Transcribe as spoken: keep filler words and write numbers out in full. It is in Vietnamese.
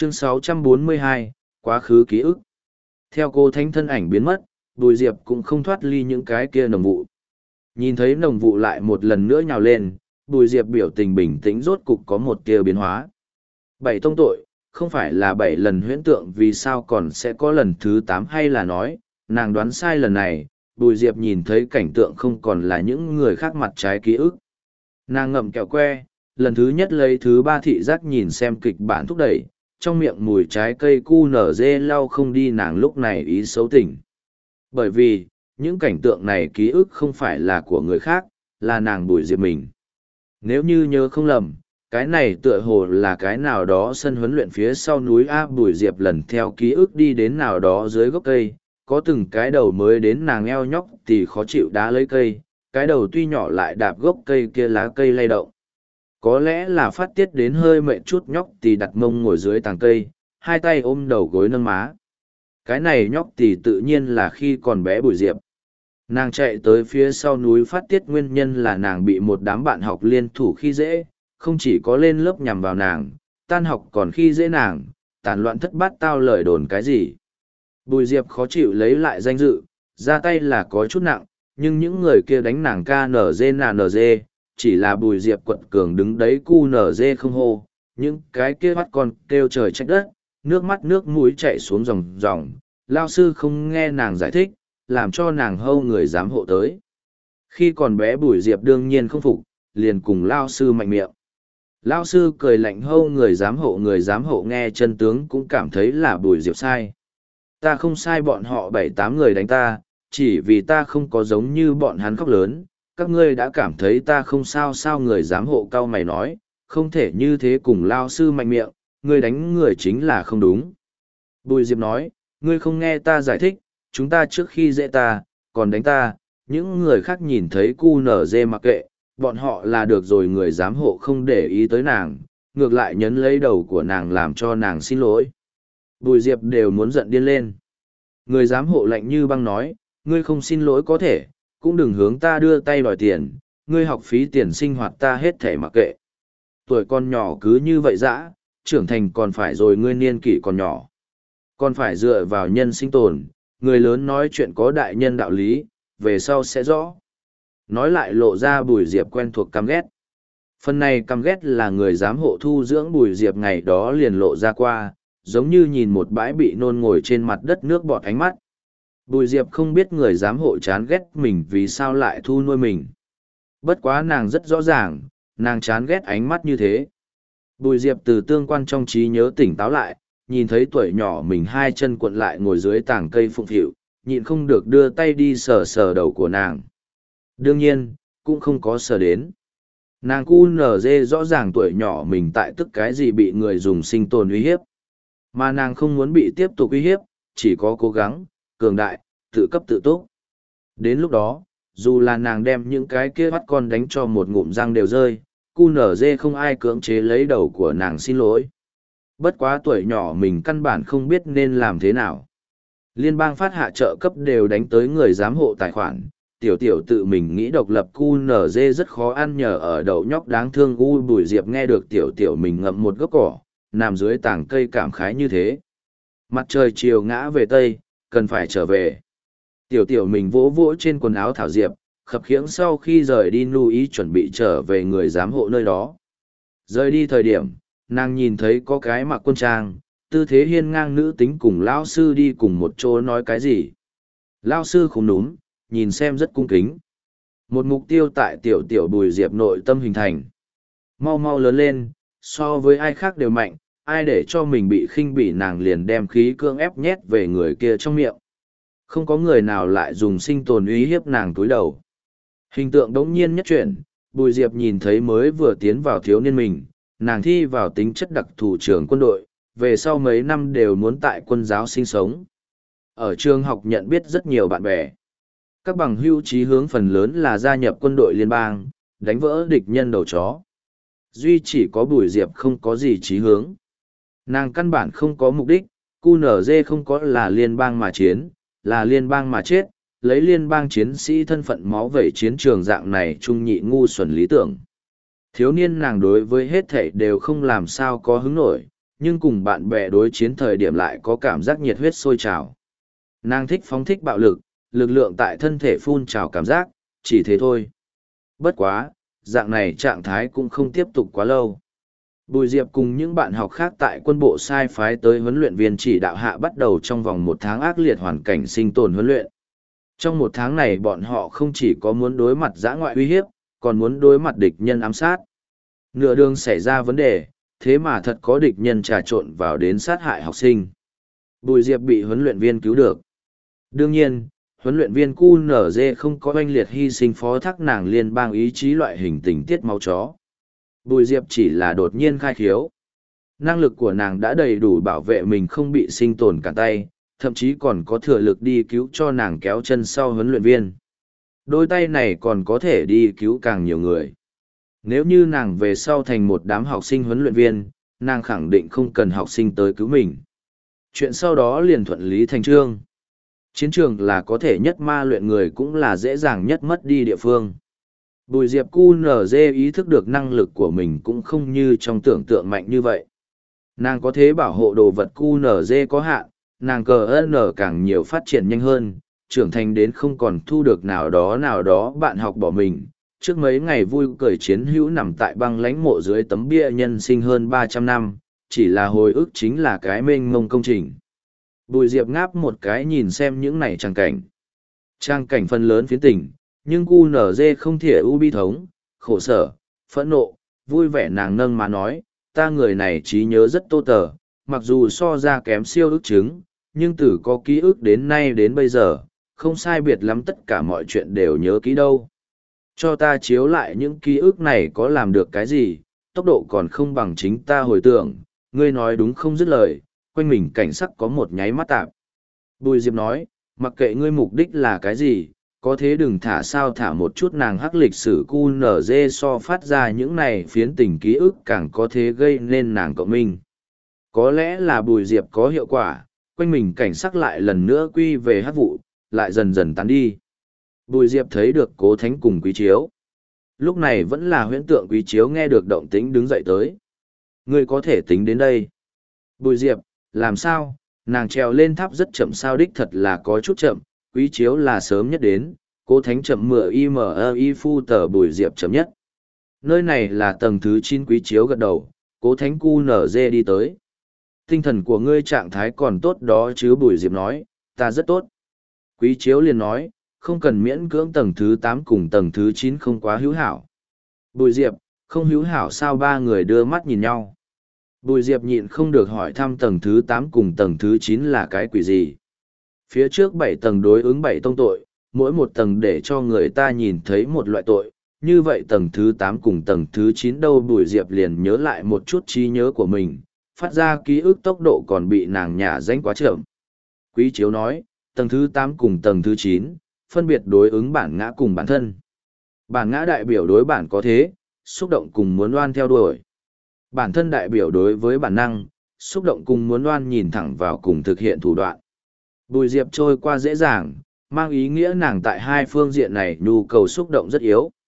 Chương sáu trăm bốn mươi hai, quá khứ ký ức. Theo cô thánh thân ảnh biến mất, Bùi Diệp cũng không thoát ly những cái kia nồng vụ. Nhìn thấy nồng vụ lại một lần nữa nhào lên, Bùi Diệp biểu tình bình tĩnh rốt cục có một tia biến hóa. Bảy tông tội, không phải là bảy lần huyễn tượng, vì sao còn sẽ có lần thứ tám, hay là nói, nàng đoán sai lần này. Bùi Diệp nhìn thấy cảnh tượng không còn là những người khác mặt trái ký ức. Nàng ngậm kẹo que, lần thứ nhất lấy thứ ba thị giác nhìn xem kịch bản thúc đẩy, trong miệng mùi trái cây cu nở dê lau không đi nàng lúc này ý xấu tỉnh. Bởi vì, những cảnh tượng này ký ức không phải là của người khác, là nàng Bùi Diệp mình. Nếu như nhớ không lầm, cái này tựa hồ là cái nào đó sân huấn luyện phía sau núi A. Bùi Diệp lần theo ký ức đi đến nào đó dưới gốc cây, có từng cái đầu mới đến nàng eo nhóc thì khó chịu đá lấy cây, cái đầu tuy nhỏ lại đạp gốc cây kia lá cây lay động. Có lẽ là phát tiết đến hơi mệt chút, nhóc thì đặt mông ngồi dưới tàng cây, hai tay ôm đầu gối nâng má. Cái này nhóc thì tự nhiên là khi còn bé Bùi Diệp. Nàng chạy tới phía sau núi phát tiết nguyên nhân là nàng bị một đám bạn học liên thủ khi dễ, không chỉ có lên lớp nhằm vào nàng, tan học còn khi dễ nàng, tàn loạn thất bát tao lời đồn cái gì. Bùi Diệp khó chịu lấy lại danh dự, ra tay là có chút nặng, nhưng những người kia đánh nàng ca nở dê nà nở dê, chỉ là Bùi Diệp quật cường đứng đấy cu nở dê không hô, những cái kia bắt con kêu trời trách đất, nước mắt nước mũi chạy xuống ròng ròng, lao sư không nghe nàng giải thích, làm cho nàng hâu người dám hộ tới. Khi còn bé Bùi Diệp đương nhiên không phục, liền cùng lao sư mạnh miệng. Lao sư cười lạnh hâu người dám hộ người dám hộ, nghe chân tướng cũng cảm thấy là Bùi Diệp sai. Ta không sai, bọn họ bảy tám người đánh ta, chỉ vì ta không có giống như bọn hắn khóc lớn, các ngươi đã cảm thấy ta không sao sao. Người dám hộ cau mày nói, không thể như thế cùng lao sư mạnh miệng, ngươi đánh người chính là không đúng. Bùi Diệp nói, ngươi không nghe ta giải thích, chúng ta trước khi dễ ta, còn đánh ta, những người khác nhìn thấy cu nở dê mặc kệ, bọn họ là được rồi. Người giám hộ không để ý tới nàng, ngược lại nhấn lấy đầu của nàng làm cho nàng xin lỗi. Bùi Diệp đều muốn giận điên lên. Người giám hộ lạnh như băng nói, ngươi không xin lỗi có thể, cũng đừng hướng ta đưa tay đòi tiền, ngươi học phí tiền sinh hoạt ta hết thể mặc kệ. Tuổi con nhỏ cứ như vậy dã, trưởng thành còn phải rồi, ngươi niên kỷ còn nhỏ. Còn phải dựa vào nhân sinh tồn, người lớn nói chuyện có đại nhân đạo lý, về sau sẽ rõ. Nói lại lộ ra Bùi Diệp quen thuộc căm ghét. Phần này căm ghét là người giám hộ thu dưỡng Bùi Diệp ngày đó liền lộ ra qua, giống như nhìn một bãi bị nôn ngồi trên mặt đất nước bọt ánh mắt. Bùi Diệp không biết người giám hộ chán ghét mình vì sao lại thu nuôi mình. Bất quá nàng rất rõ ràng, nàng chán ghét ánh mắt như thế. Bùi Diệp từ tương quan trong trí nhớ tỉnh táo lại, nhìn thấy tuổi nhỏ mình hai chân cuộn lại ngồi dưới tảng cây phụng phịu, nhịn không được đưa tay đi sờ sờ đầu của nàng. Đương nhiên, cũng không có sờ đến. Nàng cu nở dê rõ ràng tuổi nhỏ mình tại tức cái gì bị người dùng sinh tồn uy hiếp. Mà nàng không muốn bị tiếp tục uy hiếp, chỉ có cố gắng, cường đại, tự cấp tự túc. Đến lúc đó, dù là nàng đem những cái kia bắt con đánh cho một ngụm răng đều rơi, cu nở dê không ai cưỡng chế lấy đầu của nàng xin lỗi. Bất quá tuổi nhỏ mình căn bản không biết nên làm thế nào. Liên bang phát hạ trợ cấp đều đánh tới người giám hộ tài khoản, tiểu tiểu tự mình nghĩ độc lập cu nở dê rất khó ăn nhờ ở đậu nhóc đáng thương. U Bùi Diệp nghe được tiểu tiểu mình ngậm một gốc cỏ, nằm dưới tảng cây cảm khái như thế. Mặt trời chiều ngã về tây, cần phải trở về. Tiểu tiểu mình vỗ vỗ trên quần áo thảo diệp, khập khiễng sau khi rời đi lưu ý chuẩn bị trở về người giám hộ nơi đó. Rời đi thời điểm, nàng nhìn thấy có cái mặc quân trang, tư thế hiên ngang nữ tính cùng lão sư đi cùng một chỗ nói cái gì. Lão sư không đúng, nhìn xem rất cung kính. Một mục tiêu tại tiểu tiểu Bùi Diệp nội tâm hình thành. Mau mau lớn lên, so với ai khác đều mạnh, ai để cho mình bị khinh bỉ nàng liền đem khí cương ép nhét về người kia trong miệng. Không có người nào lại dùng sinh tồn uy hiếp nàng túi đầu. Hình tượng đống nhiên nhất chuyển, Bùi Diệp nhìn thấy mới vừa tiến vào thiếu niên mình, nàng thi vào tính chất đặc thù trường quân đội, về sau mấy năm đều muốn tại quân giáo sinh sống. Ở trường học nhận biết rất nhiều bạn bè. Các bằng hữu chí hướng phần lớn là gia nhập quân đội liên bang, đánh vỡ địch nhân đầu chó. Duy chỉ có Bùi Diệp không có gì chí hướng. Nàng căn bản không có mục đích, cu nở dê không có là liên bang mà chiến, là liên bang mà chết, lấy liên bang chiến sĩ thân phận máu vẩy chiến trường dạng này trung nhị ngu xuẩn lý tưởng. Thiếu niên nàng đối với hết thảy đều không làm sao có hứng nổi, nhưng cùng bạn bè đối chiến thời điểm lại có cảm giác nhiệt huyết sôi trào. Nàng thích phóng thích bạo lực, lực lượng tại thân thể phun trào cảm giác, chỉ thế thôi. Bất quá, dạng này trạng thái cũng không tiếp tục quá lâu. Bùi Diệp cùng những bạn học khác tại quân bộ sai phái tới huấn luyện viên chỉ đạo hạ bắt đầu trong vòng một tháng ác liệt hoàn cảnh sinh tồn huấn luyện. Trong một tháng này bọn họ không chỉ có muốn đối mặt dã ngoại uy hiếp, còn muốn đối mặt địch nhân ám sát. Nửa đường xảy ra vấn đề, thế mà thật có địch nhân trà trộn vào đến sát hại học sinh. Bùi Diệp bị huấn luyện viên cứu được. Đương nhiên, huấn luyện viên quy en giê không có oanh liệt hy sinh phó thác nàng liên bang ý chí loại hình tình tiết máu chó. Bùi Diệp chỉ là đột nhiên khai khiếu. Năng lực của nàng đã đầy đủ bảo vệ mình không bị sinh tồn cả tay, thậm chí còn có thừa lực đi cứu cho nàng kéo chân sau huấn luyện viên. Đôi tay này còn có thể đi cứu càng nhiều người. Nếu như nàng về sau thành một đám học sinh huấn luyện viên, nàng khẳng định không cần học sinh tới cứu mình. Chuyện sau đó liền thuận lý thành trương. Chiến trường là có thể nhất ma luyện người cũng là dễ dàng nhất mất đi địa phương. Bùi Diệp quy en giê ý thức được năng lực của mình cũng không như trong tưởng tượng mạnh như vậy. Nàng có thể bảo hộ đồ vật quy en giê có hạn, nàng cờ N càng nhiều phát triển nhanh hơn, trưởng thành đến không còn thu được nào đó nào đó bạn học bỏ mình. Trước mấy ngày vui cười chiến hữu nằm tại băng lãnh mộ dưới tấm bia nhân sinh hơn ba trăm năm, chỉ là hồi ức chính là cái mênh mông công trình. Bùi Diệp ngáp một cái nhìn xem những này trang cảnh. Trang cảnh phần lớn phiến tỉnh, nhưng quy en giê không thể u bi thống, khổ sở, phẫn nộ, vui vẻ nàng nâng mà nói, ta người này trí nhớ rất tô tờ, mặc dù so ra kém siêu ức chứng, nhưng từ có ký ức đến nay đến bây giờ, không sai biệt lắm tất cả mọi chuyện đều nhớ kỹ đâu. Cho ta chiếu lại những ký ức này có làm được cái gì, tốc độ còn không bằng chính ta hồi tưởng, ngươi nói đúng không dứt lời, quanh mình cảnh sắc có một nháy mắt tạp. Bùi Diệp nói, mặc kệ ngươi mục đích là cái gì, có thế đừng thả sao thả một chút nàng hắc lịch sử quy en giê so phát ra những này phiến tình ký ức càng có thế gây nên nàng cộng minh. Có lẽ là Bùi Diệp có hiệu quả, quanh mình cảnh sắc lại lần nữa quy về hắc vụ, lại dần dần tán đi. Bùi Diệp thấy được Cố Thánh cùng Quý Chiếu. Lúc này vẫn là huyễn tượng Quý Chiếu nghe được động tĩnh đứng dậy tới. Ngươi có thể tính đến đây. Bùi Diệp, làm sao, nàng trèo lên tháp rất chậm sao đích thật là có chút chậm, Quý Chiếu là sớm nhất đến, Cố Thánh chậm mửa im y phu tờ Bùi Diệp chậm nhất. Nơi này là tầng thứ chín Quý Chiếu gật đầu, Cố Thánh quy en giê đi tới. Tinh thần của ngươi trạng thái còn tốt đó chứ Bùi Diệp nói, ta rất tốt. Quý Chiếu liền nói, không cần miễn cưỡng tầng thứ tám cùng tầng thứ chín không quá hữu hảo. Bùi Diệp, không hữu hảo sao ba người đưa mắt nhìn nhau. Bùi Diệp nhịn không được hỏi thăm tầng thứ tám cùng tầng thứ chín là cái quỷ gì. Phía trước bảy tầng đối ứng bảy tông tội, mỗi một tầng để cho người ta nhìn thấy một loại tội. Như vậy tầng thứ tám cùng tầng thứ chín đâu Bùi Diệp liền nhớ lại một chút trí nhớ của mình, phát ra ký ức tốc độ còn bị nàng nhả danh quá chậm. Quý Chiếu nói, tầng thứ tám cùng tầng thứ chín, phân biệt đối ứng bản ngã cùng bản thân. Bản ngã đại biểu đối bản có thế, xúc động cùng muốn oan theo đuổi. Bản thân đại biểu đối với bản năng, xúc động cùng muốn oan nhìn thẳng vào cùng thực hiện thủ đoạn. Bùi Diệp trôi qua dễ dàng, mang ý nghĩa nàng tại hai phương diện này nhu cầu xúc động rất yếu.